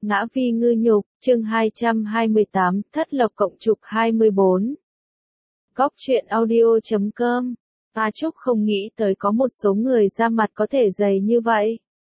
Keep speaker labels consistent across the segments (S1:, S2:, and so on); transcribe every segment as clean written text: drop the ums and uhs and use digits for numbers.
S1: Ngã vi ngư nhục, chương 228, thất lộc cộng trục 24. Góc truyện audio.com. A Trúc không nghĩ tới có một số người da mặt có thể dày như vậy.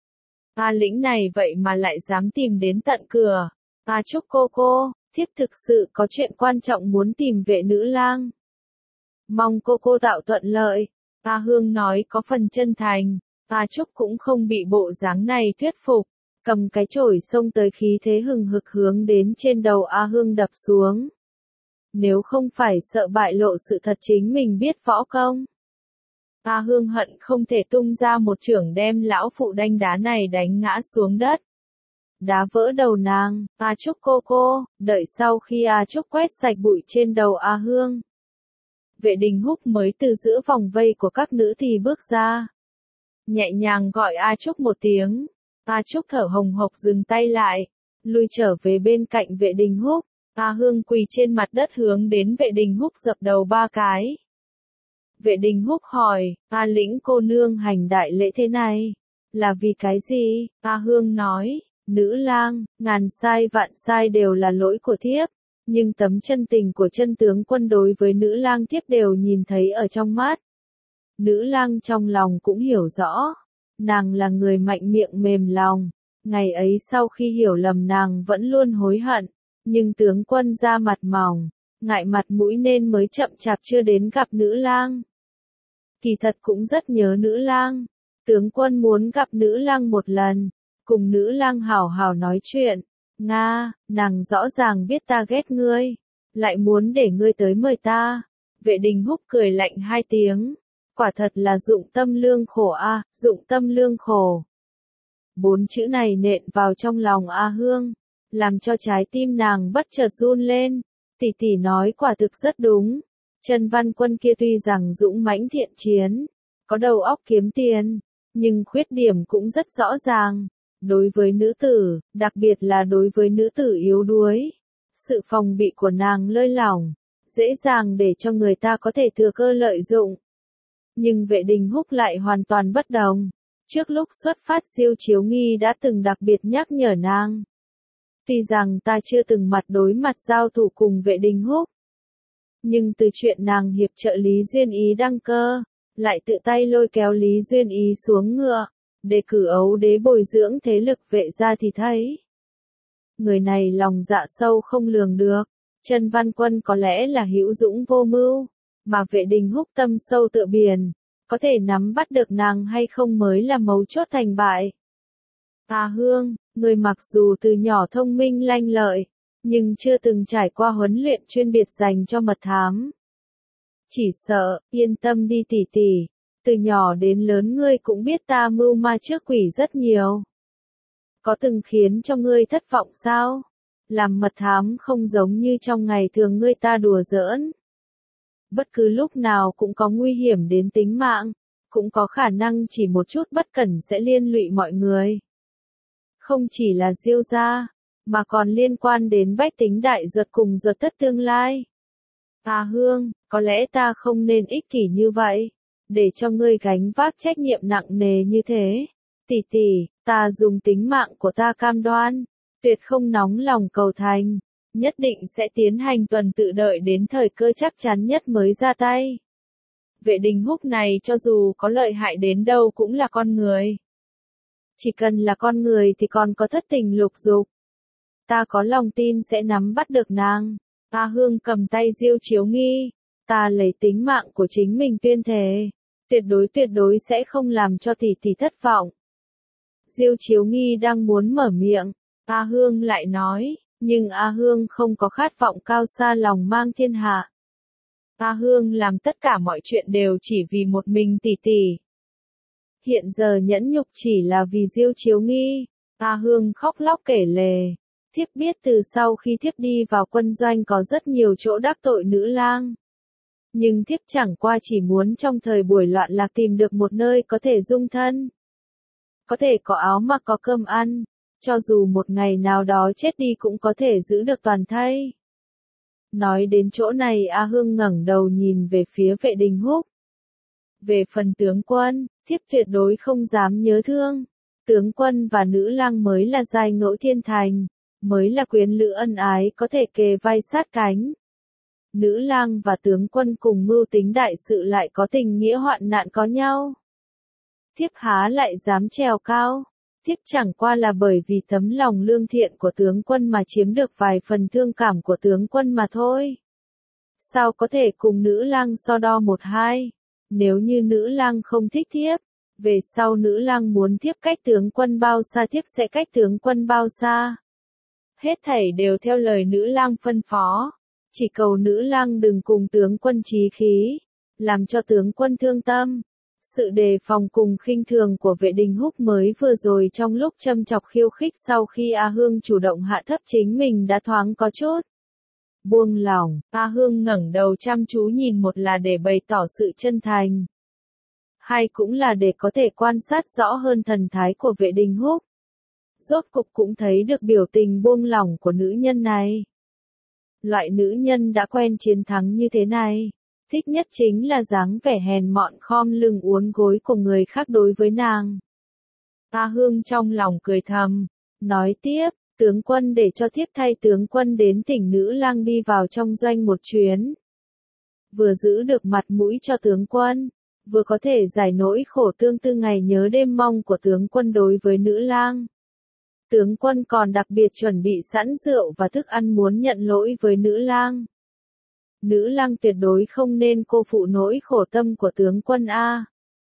S1: A Lĩnh này vậy mà lại dám tìm đến tận cửa. A Trúc cô, thiếp thực sự có chuyện quan trọng muốn tìm vệ nữ lang. Mong cô tạo thuận lợi. A Hương nói có phần chân thành. A Trúc cũng không bị bộ dáng này thuyết phục. Cầm cái chổi xông tới khí thế hừng hực hướng đến trên đầu A Hương đập xuống. Nếu không phải sợ bại lộ sự thật chính mình biết võ công. A Hương hận không thể tung ra một chưởng đem lão phụ đanh đá này đánh ngã xuống đất. Đá vỡ đầu nàng, A Trúc cô, đợi sau khi A Trúc quét sạch bụi trên đầu A Hương. Vệ Đình Húc mới từ giữa vòng vây của các nữ thì bước ra. Nhẹ nhàng gọi A Trúc một tiếng. A Trúc thở hồng hộc dừng tay lại, lui trở về bên cạnh Vệ Đình Húc. A Hương quỳ trên mặt đất hướng đến Vệ Đình Húc dập đầu 3 cái. Vệ Đình Húc hỏi, A Lĩnh cô nương hành đại lễ thế này, là vì cái gì? A Hương nói, nữ lang, ngàn sai vạn sai đều là lỗi của thiếp, nhưng tấm chân tình của chân tướng quân đối với nữ lang thiếp đều nhìn thấy ở trong mắt. Nữ lang trong lòng cũng hiểu rõ. Nàng là người mạnh miệng mềm lòng, ngày ấy sau khi hiểu lầm nàng vẫn luôn hối hận, nhưng tướng quân ra mặt mỏng, ngại mặt mũi nên mới chậm chạp chưa đến gặp nữ lang. Kỳ thật cũng rất nhớ nữ lang, tướng quân muốn gặp nữ lang một lần, cùng nữ lang hảo hảo nói chuyện. Nga, nàng rõ ràng biết ta ghét ngươi, lại muốn để ngươi tới mời ta. Vệ Đình Húc cười lạnh 2 tiếng. Quả thật là dụng tâm lương khổ a, dụng tâm lương khổ. 4 chữ này nện vào trong lòng A Hương, làm cho trái tim nàng bất chợt run lên. Tỷ nói quả thực rất đúng. Trần Văn Quân kia tuy rằng dũng mãnh thiện chiến, có đầu óc kiếm tiền, nhưng khuyết điểm cũng rất rõ ràng. Đối với nữ tử, đặc biệt là đối với nữ tử yếu đuối, sự phòng bị của nàng lơi lỏng, dễ dàng để cho người ta có thể thừa cơ lợi dụng. Nhưng Vệ Đình Húc lại hoàn toàn bất đồng. Trước lúc xuất phát Diêu Chiếu Nghi đã từng đặc biệt nhắc nhở nàng. Tuy rằng ta chưa từng mặt đối mặt giao thủ cùng Vệ Đình Húc, nhưng từ chuyện nàng hiệp trợ Lý Duyên Ý đăng cơ, lại tự tay lôi kéo Lý Duyên Ý xuống ngựa, để cử ấu đế bồi dưỡng thế lực Vệ gia thì thấy. Người này lòng dạ sâu không lường được. Trần Văn Quân có lẽ là hữu dũng vô mưu, mà Vệ Đình Húc tâm sâu tựa biển, có thể nắm bắt được nàng hay không mới là mấu chốt thành bại. A Hương, người mặc dù từ nhỏ thông minh lanh lợi, nhưng chưa từng trải qua huấn luyện chuyên biệt dành cho mật thám. Chỉ sợ, yên tâm đi tỷ, từ nhỏ đến lớn ngươi cũng biết ta mưu ma trước quỷ rất nhiều. Có từng khiến cho ngươi thất vọng sao? Làm mật thám không giống như trong ngày thường ngươi ta đùa giỡn. Bất cứ lúc nào cũng có nguy hiểm đến tính mạng, cũng có khả năng chỉ một chút bất cẩn sẽ liên lụy mọi người. Không chỉ là Diêu gia, mà còn liên quan đến bách tính đại duật cùng duật thất tương lai. A Hương, có lẽ ta không nên ích kỷ như vậy, để cho ngươi gánh vác trách nhiệm nặng nề như thế. Tỷ, ta dùng tính mạng của ta cam đoan, tuyệt không nóng lòng cầu thành. Nhất định sẽ tiến hành tuần tự đợi đến thời cơ chắc chắn nhất mới ra tay. Vệ Đình Húc này cho dù có lợi hại đến đâu cũng là con người. Chỉ cần là con người thì còn có thất tình lục dục. Ta có lòng tin sẽ nắm bắt được nàng. A Hương cầm tay Diêu Chiếu Nghi. Ta lấy tính mạng của chính mình tuyên thề. Tuyệt đối sẽ không làm cho tỷ thất vọng. Diêu Chiếu Nghi đang muốn mở miệng. A Hương lại nói. Nhưng A Hương không có khát vọng cao xa lòng mang thiên hạ. A Hương làm tất cả mọi chuyện đều chỉ vì một mình tỷ. Hiện giờ nhẫn nhục chỉ là vì Diêu Chiếu Nghi. A Hương khóc lóc kể lể. Thiếp biết từ sau khi thiếp đi vào quân doanh có rất nhiều chỗ đắc tội nữ lang. Nhưng thiếp chẳng qua chỉ muốn trong thời buổi loạn lạc tìm được một nơi có thể dung thân. Có thể có áo mặc có cơm ăn. Cho dù một ngày nào đó chết đi cũng có thể giữ được toàn thây. Nói đến chỗ này A Hương ngẩng đầu nhìn về phía Vệ Đình Húc. Về phần tướng quân, thiếp tuyệt đối không dám nhớ thương. Tướng quân và nữ lang mới là giai ngẫu thiên thành. mới là quyến lữ ân ái có thể kề vai sát cánh. Nữ lang và tướng quân cùng mưu tính đại sự lại có tình nghĩa hoạn nạn có nhau. Thiếp há lại dám trèo cao, thiếp chẳng qua là bởi vì tấm lòng lương thiện của tướng quân mà chiếm được vài phần thương cảm của tướng quân mà thôi. Sao có thể cùng nữ lang so đo một hai? Nếu như nữ lang không thích thiếp, về sau nữ lang muốn thiếp cách tướng quân bao xa thiếp sẽ cách tướng quân bao xa. Hết thảy đều theo lời nữ lang phân phó. Chỉ cầu nữ lang đừng cùng tướng quân chí khí, làm cho tướng quân thương tâm. Sự đề phòng cùng khinh thường của Vệ Đình Húc mới vừa rồi trong lúc châm chọc khiêu khích sau khi A Hương chủ động hạ thấp chính mình đã thoáng có chút buông lỏng. A Hương ngẩng đầu chăm chú nhìn, một là để bày tỏ sự chân thành, hai cũng là để có thể quan sát rõ hơn thần thái của Vệ Đình Húc. Rốt cục cũng thấy được biểu tình buông lỏng của nữ nhân này. Loại nữ nhân đã quen chiến thắng như thế này, thích nhất chính là dáng vẻ hèn mọn khom lưng uốn gối của người khác đối với nàng. A Hương trong lòng cười thầm, nói tiếp, tướng quân để cho thiếp thay tướng quân đến thỉnh nữ lang đi vào trong doanh một chuyến. Vừa giữ được mặt mũi cho tướng quân, vừa có thể giải nỗi khổ tương tư ngày nhớ đêm mong của tướng quân đối với nữ lang. Tướng quân còn đặc biệt chuẩn bị sẵn rượu và thức ăn muốn nhận lỗi với nữ lang. Nữ lang tuyệt đối không nên cô phụ nỗi khổ tâm của tướng quân A.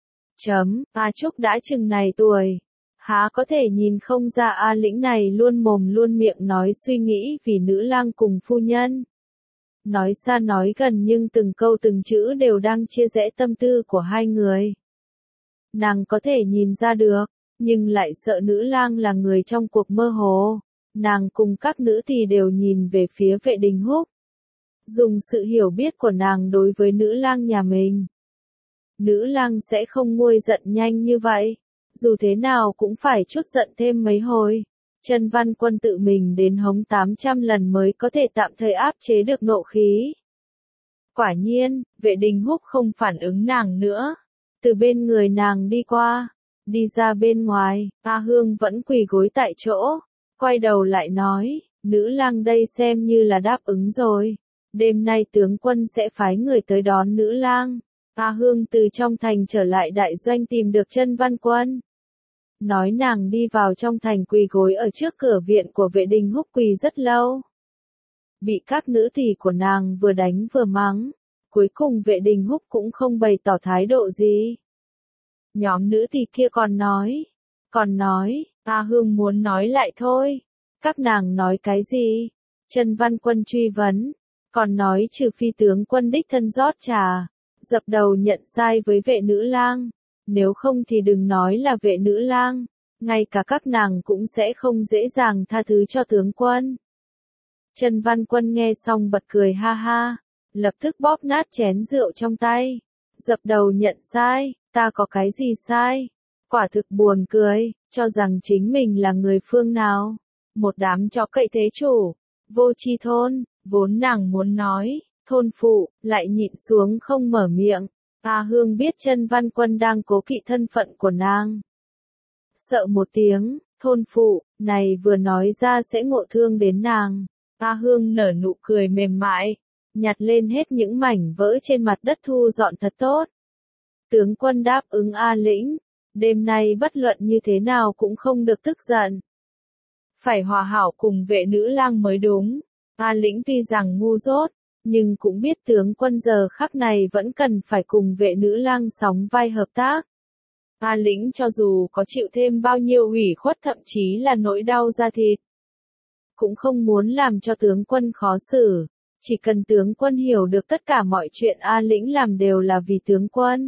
S1: A Trúc đã chừng này tuổi, há có thể nhìn không ra A Lĩnh này luôn mồm luôn miệng nói suy nghĩ vì nữ lang cùng phu nhân. Nói xa nói gần nhưng từng câu từng chữ đều đang chia rẽ tâm tư của hai người. Nàng có thể nhìn ra được, nhưng lại sợ nữ lang là người trong cuộc mơ hồ. Nàng cùng các nữ tỳ đều nhìn về phía Vệ Đình Húc. Dùng sự hiểu biết của nàng đối với nữ lang nhà mình, nữ lang sẽ không nguôi giận nhanh như vậy. Dù thế nào cũng phải chút giận thêm mấy hồi. Chân Văn Quân tự mình đến hống 800 lần mới có thể tạm thời áp chế được nộ khí. Quả nhiên, Vệ Đình Húc không phản ứng nàng nữa. Từ bên người nàng đi qua, đi ra bên ngoài, A Hương vẫn quỳ gối tại chỗ. Quay đầu lại nói, nữ lang đây xem như là đáp ứng rồi. Đêm nay tướng quân sẽ phái người tới đón nữ lang. A Hương từ trong thành trở lại đại doanh tìm được Chân Văn Quân. Nói nàng đi vào trong thành quỳ gối ở trước cửa viện của Vệ Đình Húc quỳ rất lâu. Bị các nữ tỳ của nàng vừa đánh vừa mắng. Cuối cùng Vệ Đình Húc cũng không bày tỏ thái độ gì. Nhóm nữ tỳ kia còn nói, A Hương muốn nói lại thôi. Các nàng nói cái gì? Chân Văn Quân truy vấn. Còn nói trừ phi tướng quân đích thân rót trà, dập đầu nhận sai với vệ nữ lang. Nếu không thì đừng nói là vệ nữ lang, ngay cả các nàng cũng sẽ không dễ dàng tha thứ cho tướng quân. Chân Văn Quân nghe xong bật cười ha ha, lập tức bóp nát chén rượu trong tay. Dập đầu nhận sai, ta có cái gì sai? Quả thực buồn cười, cho rằng chính mình là người phương nào. Một đám chó cậy thế chủ, vô tri thôn. Vốn nàng muốn nói, thôn phụ, lại nhịn xuống không mở miệng. A Hương biết Chân Văn Quân đang cố kỵ thân phận của nàng. Sợ một tiếng, thôn phụ, này vừa nói ra sẽ ngộ thương đến nàng. A Hương nở nụ cười mềm mại, nhặt lên hết những mảnh vỡ trên mặt đất thu dọn thật tốt. Tướng quân đáp ứng A Lĩnh, đêm nay bất luận như thế nào cũng không được tức giận. Phải hòa hảo cùng vệ nữ lang mới đúng. A Lĩnh tuy rằng ngu dốt, nhưng cũng biết tướng quân giờ khắc này vẫn cần phải cùng vệ nữ lang sóng vai hợp tác. A Lĩnh cho dù có chịu thêm bao nhiêu ủy khuất thậm chí là nỗi đau da thịt, cũng không muốn làm cho tướng quân khó xử. Chỉ cần tướng quân hiểu được tất cả mọi chuyện A Lĩnh làm đều là vì tướng quân.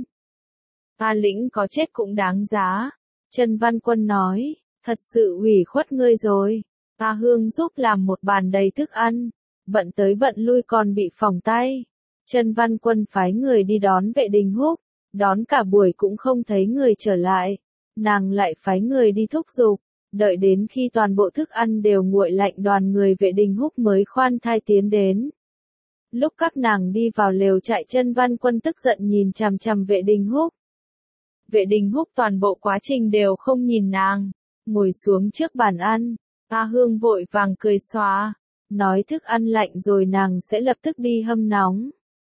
S1: A Lĩnh có chết cũng đáng giá. Chân Văn Quân nói, thật sự ủy khuất ngươi rồi. A Hương giúp làm một bàn đầy thức ăn, bận tới bận lui còn bị phỏng tay. Chân Văn Quân phái người đi đón Vệ Đình Húc, đón cả buổi cũng không thấy người trở lại. Nàng lại phái người đi thúc giục, đợi đến khi toàn bộ thức ăn đều nguội lạnh đoàn người Vệ Đình Húc mới khoan thai tiến đến. Lúc các nàng đi vào lều trại Chân Văn Quân tức giận nhìn chằm chằm Vệ Đình Húc. Vệ Đình Húc toàn bộ quá trình đều không nhìn nàng, ngồi xuống trước bàn ăn. A Hương vội vàng cười xóa, nói thức ăn lạnh rồi nàng sẽ lập tức đi hâm nóng.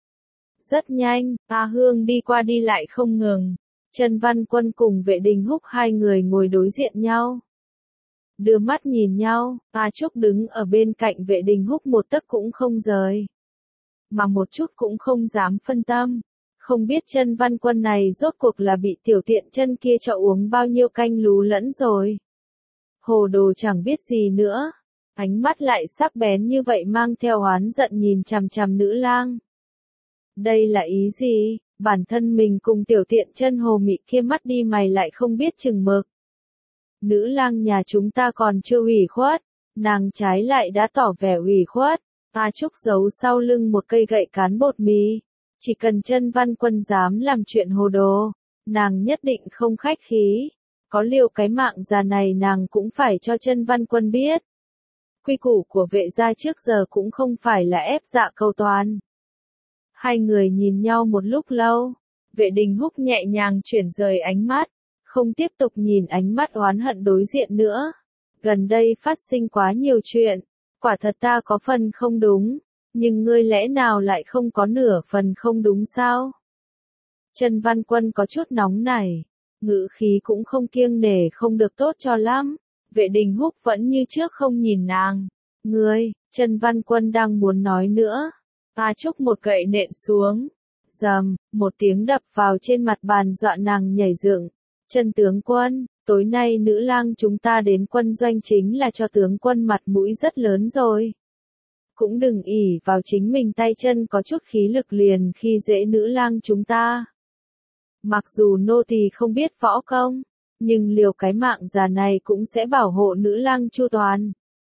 S1: Rất nhanh, A Hương đi qua đi lại không ngừng. Trần Văn Quân cùng Vệ Đình Húc hai người ngồi đối diện nhau. Đưa mắt nhìn nhau, A Trúc đứng ở bên cạnh Vệ Đình Húc một tấc cũng không rời. Mà một chút cũng không dám phân tâm. Không biết Trần Văn Quân này rốt cuộc là bị tiểu tiện chân kia cho uống bao nhiêu canh lú lẫn rồi. Hồ đồ chẳng biết gì nữa. Ánh mắt lại sắc bén như vậy mang theo oán giận nhìn chằm chằm nữ lang. Đây là ý gì? Bản thân mình cùng tiểu tiện chân hồ mị kia mắt đi mày lại không biết chừng mực. Nữ lang nhà chúng ta còn chưa ủy khuất, nàng trái lại đã tỏ vẻ ủy khuất. A Trúc giấu sau lưng một cây gậy cán bột mì. Chỉ cần Trần Văn Quân dám làm chuyện hồ đồ, nàng nhất định không khách khí. Có liều cái mạng già này nàng cũng phải cho Trần Văn Quân biết. Quy củ của Vệ gia trước giờ cũng không phải là ép dạ cầu toàn. Hai người nhìn nhau một lúc lâu, Vệ Đình Húc nhẹ nhàng chuyển rời ánh mắt, không tiếp tục nhìn ánh mắt oán hận đối diện nữa. Gần đây phát sinh quá nhiều chuyện, quả thật ta có phần không đúng, nhưng ngươi lẽ nào lại không có nửa phần không đúng sao? Trần Văn Quân có chút nóng nảy, ngữ khí cũng không kiêng nể không được tốt cho lắm. Vệ Đình Húc vẫn như trước không nhìn nàng. Ngươi, Trần Văn Quân đang muốn nói nữa. A Trúc một gậy nện xuống. Rầm, một tiếng đập vào trên mặt bàn dọa nàng nhảy dựng. Trần tướng quân, tối nay nữ lang chúng ta đến quân doanh chính là cho tướng quân mặt mũi rất lớn rồi. Cũng đừng ỷ vào chính mình tay chân có chút khí lực liền khi dễ nữ lang chúng ta. Mặc dù nô tỳ không biết võ công, nhưng liều cái mạng già này cũng sẽ bảo hộ nữ lang chu toàn.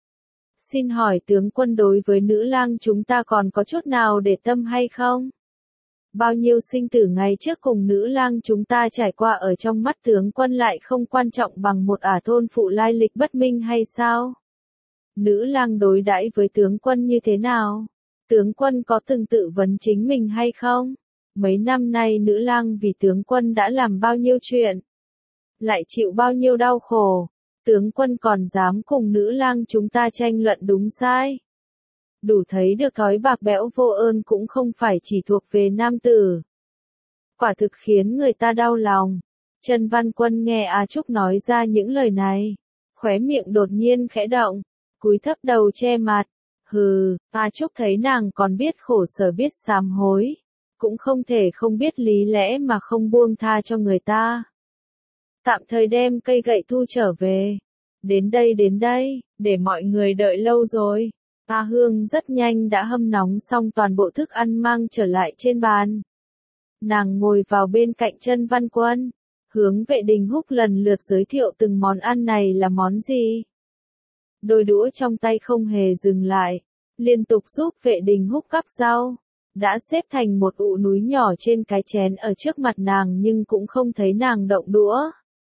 S1: Xin hỏi tướng quân đối với nữ lang chúng ta còn có chút nào để tâm hay không? Bao nhiêu sinh tử ngày trước cùng nữ lang chúng ta trải qua ở trong mắt tướng quân lại không quan trọng bằng một ả thôn phụ lai lịch bất minh hay sao? Nữ lang đối đãi với tướng quân như thế nào? Tướng quân có từng tự vấn chính mình hay không? Mấy năm nay nữ lang vì tướng quân đã làm bao nhiêu chuyện? Lại chịu bao nhiêu đau khổ? Tướng quân còn dám cùng nữ lang chúng ta tranh luận đúng sai? Đủ thấy được thói bạc bẽo vô ơn cũng không phải chỉ thuộc về nam tử. Quả thực khiến người ta đau lòng. Trần Văn Quân nghe A Trúc nói ra những lời này, khóe miệng đột nhiên khẽ động, cúi thấp đầu che mặt. Hừ, A Trúc thấy nàng còn biết khổ sở biết sám hối, cũng không thể không biết lý lẽ mà không buông tha cho người ta. Tạm thời đem cây gậy thu trở về. Đến đây, để mọi người đợi lâu rồi. A Hương rất nhanh đã hâm nóng xong toàn bộ thức ăn mang trở lại trên bàn. Nàng ngồi vào bên cạnh Trần Văn Quân, hướng Vệ Đình Húc lần lượt giới thiệu từng món ăn này là món gì. Đôi đũa trong tay không hề dừng lại, liên tục giúp Vệ Đình Húc cắp rau, đã xếp thành một ụ núi nhỏ trên cái chén ở trước mặt nàng nhưng cũng không thấy nàng động đũa.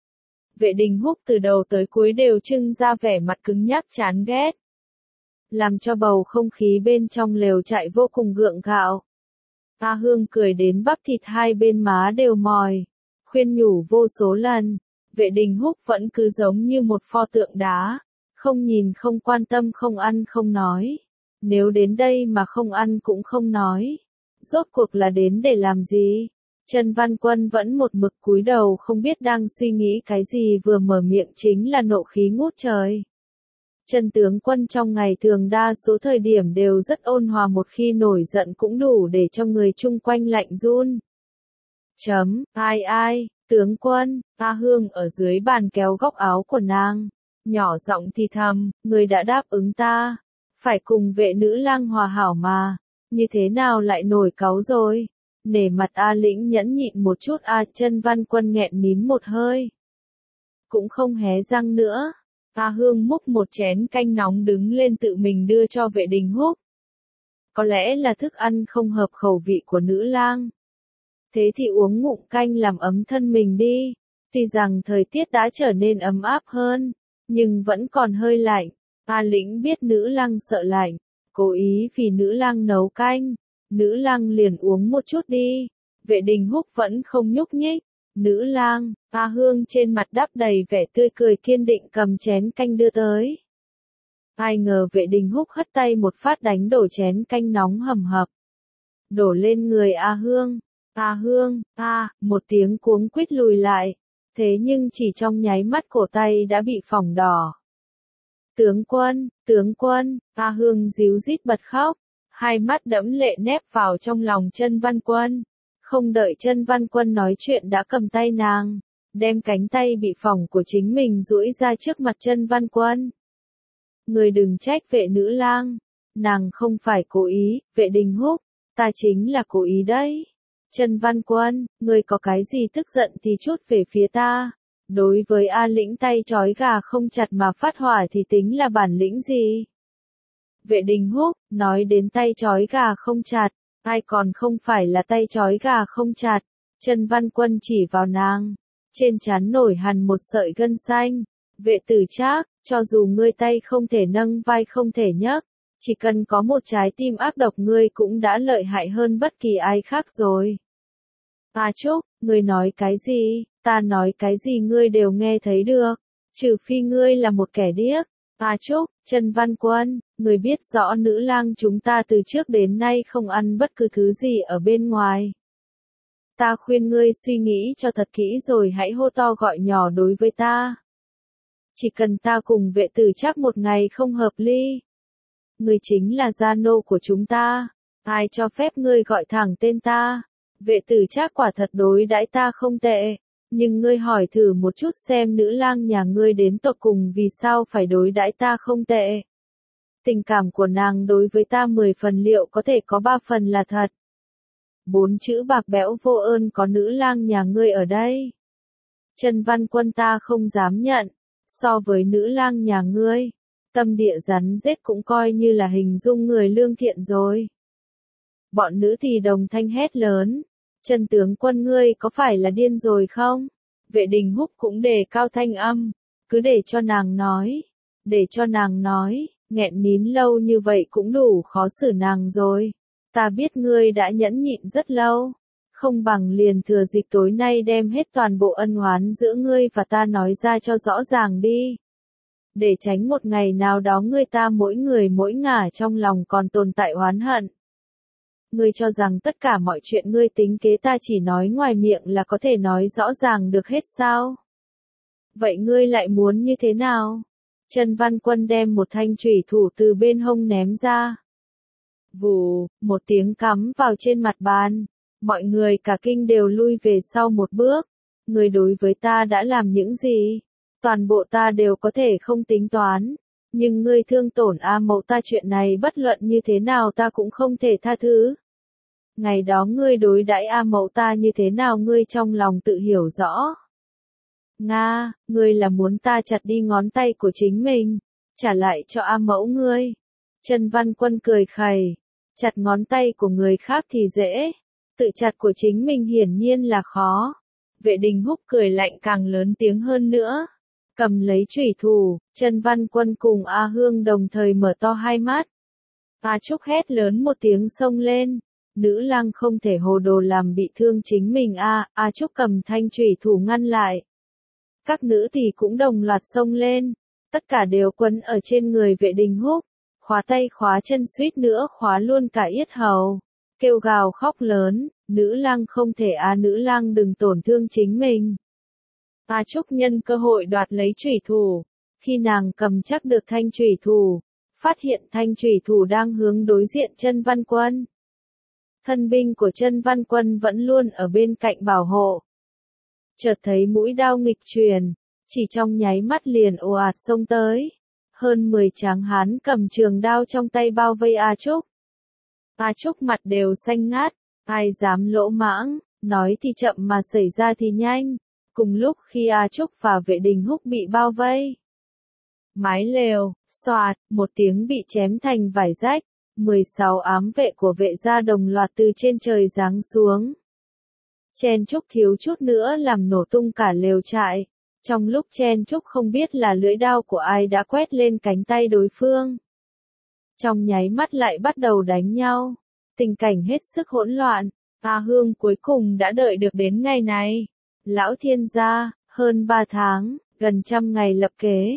S1: Vệ Đình Húc từ đầu tới cuối đều trưng ra vẻ mặt cứng nhắc chán ghét, làm cho bầu không khí bên trong lều trại vô cùng gượng gạo. A Hương cười đến bắp thịt hai bên má đều mòi, khuyên nhủ vô số lần. Vệ Đình Húc vẫn cứ giống như một pho tượng đá, không nhìn không quan tâm không ăn không nói. Nếu đến đây mà không ăn cũng không nói, rốt cuộc là đến để làm gì? Trần Văn Quân vẫn một mực cúi đầu không biết đang suy nghĩ cái gì, vừa mở miệng chính là nộ khí ngút trời. Trần tướng quân trong ngày thường đa số thời điểm đều rất ôn hòa, một khi nổi giận cũng đủ để cho người chung quanh lạnh run. Ai, tướng quân, A Hương ở dưới bàn kéo góc áo của nàng, nhỏ giọng thì thầm, người đã đáp ứng ta, phải cùng vệ nữ lang hòa hảo mà, như thế nào lại nổi cáu rồi? Nể mặt A Lĩnh nhẫn nhịn một chút. Trần Văn Quân nghẹn nín một hơi, cũng không hé răng nữa. A Hương múc một chén canh nóng đứng lên tự mình đưa cho Vệ Đình Húc. Có lẽ là thức ăn không hợp khẩu vị của nữ lang. Thế thì uống ngụm canh làm ấm thân mình đi. Tuy rằng thời tiết đã trở nên ấm áp hơn, nhưng vẫn còn hơi lạnh. A Lĩnh biết nữ lang sợ lạnh, cố ý vì nữ lang nấu canh. Nữ lang liền uống một chút đi. Vệ Đình Húc vẫn không nhúc nhích. Nữ lang, A Hương trên mặt đắp đầy vẻ tươi cười kiên định cầm chén canh đưa tới. Ai ngờ Vệ Đình Húc hất tay một phát đánh đổ chén canh nóng hầm hập. Đổ lên người A Hương. A Hương, một tiếng cuống quýt lùi lại. Thế nhưng chỉ trong nháy mắt cổ tay đã bị phỏng đỏ. Tướng quân, A Hương díu dít bật khóc. Hai mắt đẫm lệ nép vào trong lòng Chân Văn Quân. Không đợi Chân Văn Quân nói chuyện đã cầm tay nàng, đem cánh tay bị phỏng của chính mình duỗi ra trước mặt Chân Văn Quân. Người đừng trách Vệ nữ lang, nàng không phải cố ý, Vệ Đình Húc, ta chính là cố ý đấy. Chân Văn Quân, ngươi có cái gì tức giận thì chút về phía ta. Đối với A Lĩnh tay trói gà không chặt mà phát hỏa thì tính là bản lĩnh gì? Vệ Đình Húc, nói đến tay trói gà không chặt, ai còn không phải là tay trói gà không chặt. Chân Văn Quân chỉ vào nàng, trên trán nổi hằn một sợi gân xanh. Vệ Tử Trác, cho dù ngươi tay không thể nâng vai không thể nhấc, chỉ cần có một trái tim ác độc ngươi cũng đã lợi hại hơn bất kỳ ai khác rồi. A Trúc, ngươi nói cái gì, ta nói cái gì ngươi đều nghe thấy được, trừ phi ngươi là một kẻ điếc. A Trúc, Chân Văn Quân, ngươi biết rõ nữ lang chúng ta từ trước đến nay không ăn bất cứ thứ gì ở bên ngoài. Ta khuyên ngươi suy nghĩ cho thật kỹ rồi hãy hô to gọi nhỏ đối với ta. Chỉ cần ta cùng Vệ Tử Trác một ngày không hợp ly, ngươi chính là gia nô của chúng ta, ai cho phép ngươi gọi thẳng tên ta. Vệ Tử Trác quả thật đối đãi ta không tệ, nhưng ngươi hỏi thử một chút xem nữ lang nhà ngươi đến tột cùng vì sao phải đối đãi ta không tệ. Tình cảm của nàng đối với ta 10 phần liệu có thể có 3 phần là thật. 4 chữ bạc bẽo vô ơn có nữ lang nhà ngươi ở đây. Chân Văn Quân ta không dám nhận, so với nữ lang nhà ngươi, tâm địa rắn rết cũng coi như là hình dung người lương thiện rồi. Bọn nữ thì đồng thanh hét lớn. Chân tướng quân ngươi có phải là điên rồi không? Vệ Đình Húc cũng đề cao thanh âm. Cứ để cho nàng nói, nghẹn nín lâu như vậy cũng đủ khó xử nàng rồi. Ta biết ngươi đã nhẫn nhịn rất lâu. Không bằng liền thừa dịp tối nay đem hết toàn bộ ân oán giữa ngươi và ta nói ra cho rõ ràng đi. Để tránh một ngày nào đó ngươi ta mỗi người mỗi ngả trong lòng còn tồn tại oán hận. Ngươi cho rằng tất cả mọi chuyện ngươi tính kế ta chỉ nói ngoài miệng là có thể nói rõ ràng được hết sao? Vậy ngươi lại muốn như thế nào? Chân Văn Quân đem một thanh chủy thủ từ bên hông ném ra. Vù, một tiếng cắm vào trên mặt bàn. Mọi người cả kinh đều lui về sau một bước. Ngươi đối với ta đã làm những gì? Toàn bộ ta đều có thể không tính toán. Nhưng ngươi thương tổn A Mậu ta chuyện này bất luận như thế nào ta cũng không thể tha thứ. Ngày đó ngươi đối đãi A Mậu ta như thế nào ngươi trong lòng tự hiểu rõ. Nga, ngươi là muốn ta chặt đi ngón tay của chính mình, trả lại cho A Mẫu ngươi. Chân Văn Quân cười khẩy, chặt ngón tay của người khác thì dễ, tự chặt của chính mình hiển nhiên là khó. Vệ Đình Húc cười lạnh càng lớn tiếng hơn nữa. Cầm lấy chủy thủ, Chân Văn Quân cùng A Hương đồng thời mở to hai mắt. A Trúc hét lớn một tiếng xông lên. Nữ lang không thể hồ đồ làm bị thương chính mình A Trúc cầm thanh chủy thủ ngăn lại. Các nữ thì cũng đồng loạt xông lên. Tất cả đều quấn ở trên người Vệ Đình Húc. Khóa tay khóa chân suýt nữa khóa luôn cả yết hầu. Kêu gào khóc lớn, nữ lang không thể nữ lang đừng tổn thương chính mình. A Trúc nhân cơ hội đoạt lấy chủy thủ. Khi nàng cầm chắc được thanh chủy thủ, phát hiện thanh chủy thủ đang hướng đối diện Chân Văn Quân. Thân binh của Chân Văn Quân vẫn luôn ở bên cạnh bảo hộ. Chợt thấy mũi đao nghịch truyền, chỉ trong nháy mắt liền ồ ạt xông tới. Hơn 10 tráng hán cầm trường đao trong tay bao vây A Trúc. A Trúc mặt đều xanh ngát, ai dám lỗ mãng, nói thì chậm mà xảy ra thì nhanh. Cùng lúc khi A Trúc và Vệ Đình Húc bị bao vây, mái lều, xoạt, một tiếng bị chém thành vải rách. 16 ám vệ của Vệ gia đồng loạt từ trên trời giáng xuống. Chen Trúc thiếu chút nữa làm nổ tung cả lều trại. Trong lúc Chen Trúc không biết là lưỡi đao của ai đã quét lên cánh tay đối phương. Trong nháy mắt lại bắt đầu đánh nhau. Tình cảnh hết sức hỗn loạn. A Hương cuối cùng đã đợi được đến ngày này. Lão thiên gia, hơn 3 tháng, gần trăm ngày lập kế.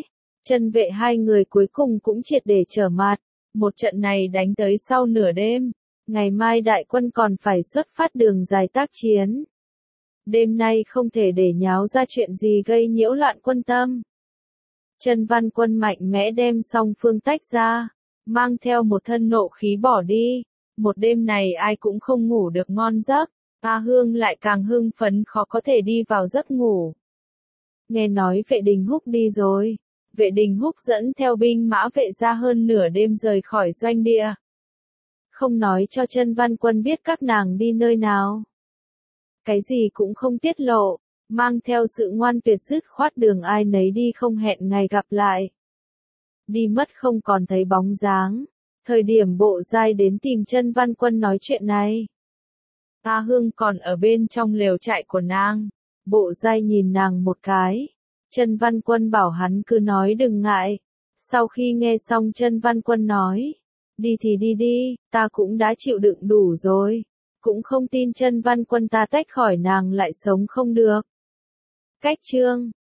S1: Chân Vệ hai người cuối cùng cũng triệt để trở mặt. Một trận này đánh tới sau nửa đêm. Ngày mai đại quân còn phải xuất phát đường dài tác chiến. Đêm nay không thể để nháo ra chuyện gì gây nhiễu loạn quân tâm. Chân Văn Quân mạnh mẽ đem Song Phương tách ra, mang theo một thân nộ khí bỏ đi. Một đêm này ai cũng không ngủ được ngon giấc. A Hương lại càng hưng phấn khó có thể đi vào giấc ngủ. Nghe nói Vệ Đình Húc đi rồi. Vệ Đình Húc dẫn theo binh mã Vệ gia hơn nửa đêm rời khỏi doanh địa. Không nói cho Chân Văn Quân biết các nàng đi nơi nào. Cái gì cũng không tiết lộ, mang theo sự ngoan tuyệt dứt khoát đường ai nấy đi không hẹn ngày gặp lại. Đi mất không còn thấy bóng dáng. Thời điểm Bộ Giai đến tìm Chân Văn Quân nói chuyện này. A Hương còn ở bên trong lều trại của nàng. Bộ Giai nhìn nàng một cái. Chân Văn Quân bảo hắn cứ nói đừng ngại. Sau khi nghe xong Chân Văn Quân nói. Đi thì đi đi, ta cũng đã chịu đựng đủ rồi. Cũng không tin Chân Văn Quân ta tách khỏi nàng lại sống không được. Cách chương